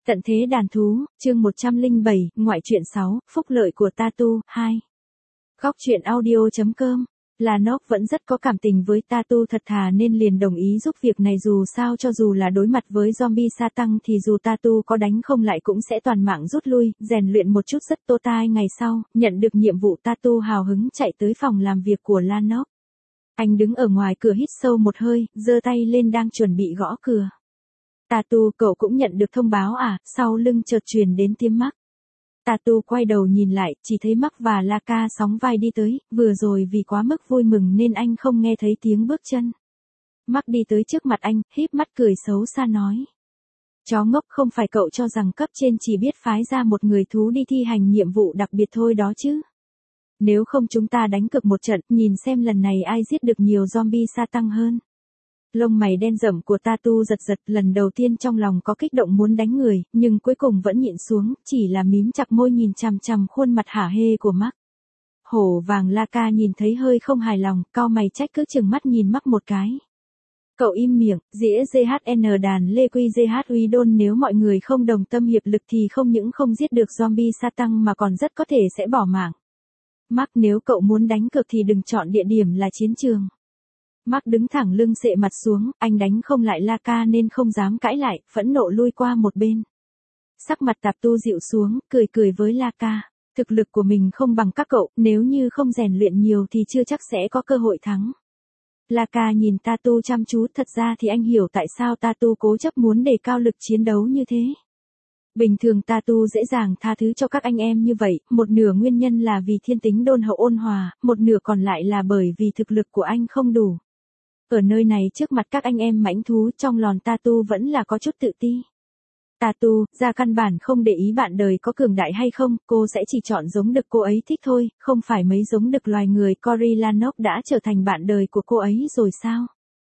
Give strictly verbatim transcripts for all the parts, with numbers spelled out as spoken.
Tận thế đàn thú, chương một trăm lẻ bảy, ngoại truyện sáu, phúc lợi của Tatu, hai. Góc truyện audio chấm com. Lanok vẫn rất có cảm tình với Tatu thật thà nên liền đồng ý giúp việc này, dù sao cho dù là đối mặt với zombie sa tăng thì dù Tatu có đánh không lại cũng sẽ toàn mạng rút lui, rèn luyện một chút rất tô tai. Ngày sau, nhận được nhiệm vụ Tatu hào hứng chạy tới phòng làm việc của Lanok. Anh đứng ở ngoài cửa hít sâu một hơi, giơ tay lên đang chuẩn bị gõ cửa. Tatu, cậu cũng nhận được thông báo à? Sau lưng chợt truyền đến tiếng Mark. Tatu quay đầu nhìn lại, chỉ thấy Mark và Laka sóng vai đi tới, vừa rồi vì quá mức vui mừng nên anh không nghe thấy tiếng bước chân. Mark đi tới trước mặt anh, híp mắt cười xấu xa nói. Chó ngốc, không phải cậu cho rằng cấp trên chỉ biết phái ra một người thú đi thi hành nhiệm vụ đặc biệt thôi đó chứ? Nếu không chúng ta đánh cược một trận, nhìn xem lần này ai giết được nhiều zombie sa tăng hơn. Lông mày đen rậm của Tatu giật giật, lần đầu tiên trong lòng có kích động muốn đánh người, nhưng cuối cùng vẫn nhịn xuống, chỉ là mím chặt môi nhìn chằm chằm khuôn mặt hả hê của Mark. Hổ vàng Laka nhìn thấy hơi không hài lòng, cau mày trách cứ chừng mắt nhìn Mark một cái. Cậu im miệng, dĩa giê hát en đàn lê quy giê hát uy đôn, nếu mọi người không đồng tâm hiệp lực thì không những không giết được zombie sa tăng mà còn rất có thể sẽ bỏ mạng. Mark, nếu cậu muốn đánh cược thì đừng chọn địa điểm là chiến trường. Mark đứng thẳng lưng xệ mặt xuống, anh đánh không lại Laka nên không dám cãi lại, phẫn nộ lui qua một bên. Sắc mặt Tatu dịu xuống, cười cười với Laka. Thực lực của mình không bằng các cậu, nếu như không rèn luyện nhiều thì chưa chắc sẽ có cơ hội thắng. Laka nhìn Tatu chăm chú, thật ra thì anh hiểu tại sao Tatu cố chấp muốn đề cao lực chiến đấu như thế. Bình thường Tatu dễ dàng tha thứ cho các anh em như vậy, một nửa nguyên nhân là vì thiên tính đôn hậu ôn hòa, một nửa còn lại là bởi vì thực lực của anh không đủ. Ở nơi này trước mặt các anh em mãnh thú, trong lòng Tatu vẫn là có chút tự ti. Tatu, ra căn bản không để ý bạn đời có cường đại hay không, cô sẽ chỉ chọn giống đực cô ấy thích thôi, không phải mấy giống đực loài người. Cory Lanok đã trở thành bạn đời của cô ấy rồi sao?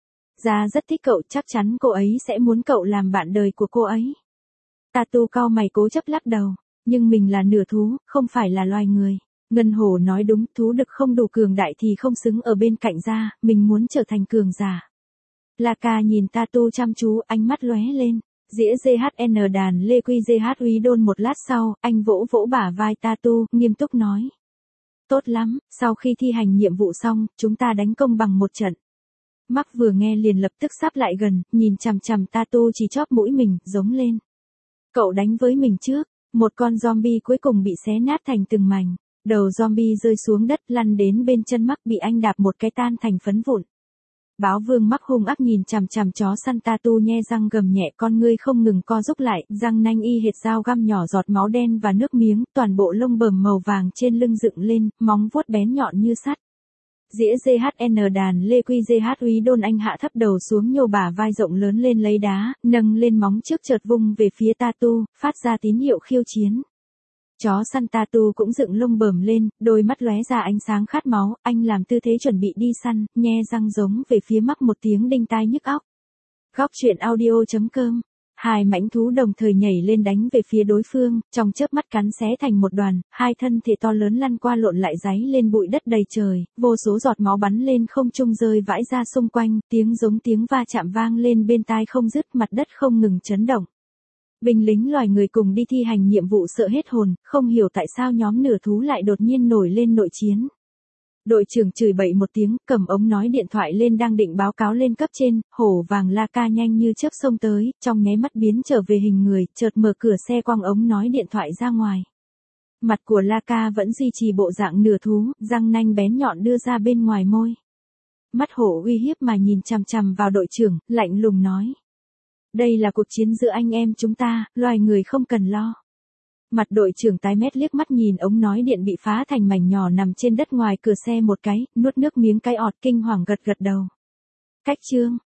Ra rất thích cậu, chắc chắn cô ấy sẽ muốn cậu làm bạn đời của cô ấy. Tatu cau mày cố chấp lắc đầu, nhưng mình là nửa thú, không phải là loài người. Ngân Hổ nói đúng, thú đực không đủ cường đại thì không xứng ở bên cạnh ra, mình muốn trở thành cường giả. Laka nhìn Tatu chăm chú, ánh mắt lóe lên. Dĩa giê hát en đàn lê quy giê hát uy đôn. Một lát sau, anh vỗ vỗ bả vai Tatu, nghiêm túc nói. Tốt lắm, sau khi thi hành nhiệm vụ xong, chúng ta đánh công bằng một trận. Mark vừa nghe liền lập tức sáp lại gần, nhìn chằm chằm Tatu chỉ chóp mũi mình, giống lên. Cậu đánh với mình trước. Một con zombie cuối cùng bị xé nát thành từng mảnh. Đầu zombie rơi xuống đất, lăn đến bên chân Mark, bị anh đạp một cái tan thành phấn vụn. Báo vương Mark hung ác nhìn chằm chằm chó săn Tatu nhe răng gầm nhẹ, con ngươi không ngừng co rúm lại, răng nanh y hệt dao găm nhỏ giọt máu đen và nước miếng, toàn bộ lông bờm màu vàng trên lưng dựng lên, móng vuốt bén nhọn như sắt. Dĩa giê hát en đàn lê quy giê hát uy đôn, anh hạ thấp đầu xuống nhô bả vai rộng lớn lên lấy đá, nâng lên móng trước chợt vung về phía Tatu, phát ra tín hiệu khiêu chiến. Chó săn Tatu cũng dựng lông bờm lên, đôi mắt lóe ra ánh sáng khát máu, anh làm tư thế chuẩn bị đi săn, nhe răng giống về phía Mark một tiếng đinh tai nhức óc. Góc truyện audio chấm com. Hai mãnh thú đồng thời nhảy lên đánh về phía đối phương, trong chớp mắt cắn xé thành một đoàn, hai thân thể to lớn lăn qua lộn lại giấy lên bụi đất đầy trời, vô số giọt máu bắn lên không trung rơi vãi ra xung quanh, tiếng giống tiếng va chạm vang lên bên tai không dứt, mặt đất không ngừng chấn động. Binh lính loài người cùng đi thi hành nhiệm vụ sợ hết hồn, không hiểu tại sao nhóm nửa thú lại đột nhiên nổi lên nội chiến. Đội trưởng chửi bậy một tiếng, cầm ống nói điện thoại lên đang định báo cáo lên cấp trên, hổ vàng Laka nhanh như chớp xông tới, trong nháy mắt biến trở về hình người, chợt mở cửa xe quăng ống nói điện thoại ra ngoài. Mặt của Laka vẫn duy trì bộ dạng nửa thú, răng nanh bén nhọn đưa ra bên ngoài môi. Mắt hổ uy hiếp mà nhìn chằm chằm vào đội trưởng, lạnh lùng nói. Đây là cuộc chiến giữa anh em chúng ta, loài người không cần lo. Mặt đội trưởng tái mét liếc mắt nhìn ống nói điện bị phá thành mảnh nhỏ nằm trên đất ngoài cửa xe một cái, nuốt nước miếng cái ọt, kinh hoàng gật gật đầu. Cách chương.